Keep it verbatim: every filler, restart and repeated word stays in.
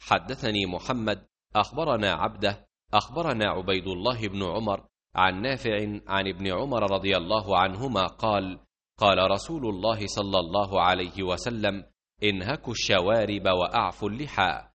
حدثني محمد أخبرنا عبده أخبرنا عبيد الله بن عمر عن نافع عن ابن عمر رضي الله عنهما قال قال رسول الله صلى الله عليه وسلم: انهكوا الشوارب وأعفوا اللحى،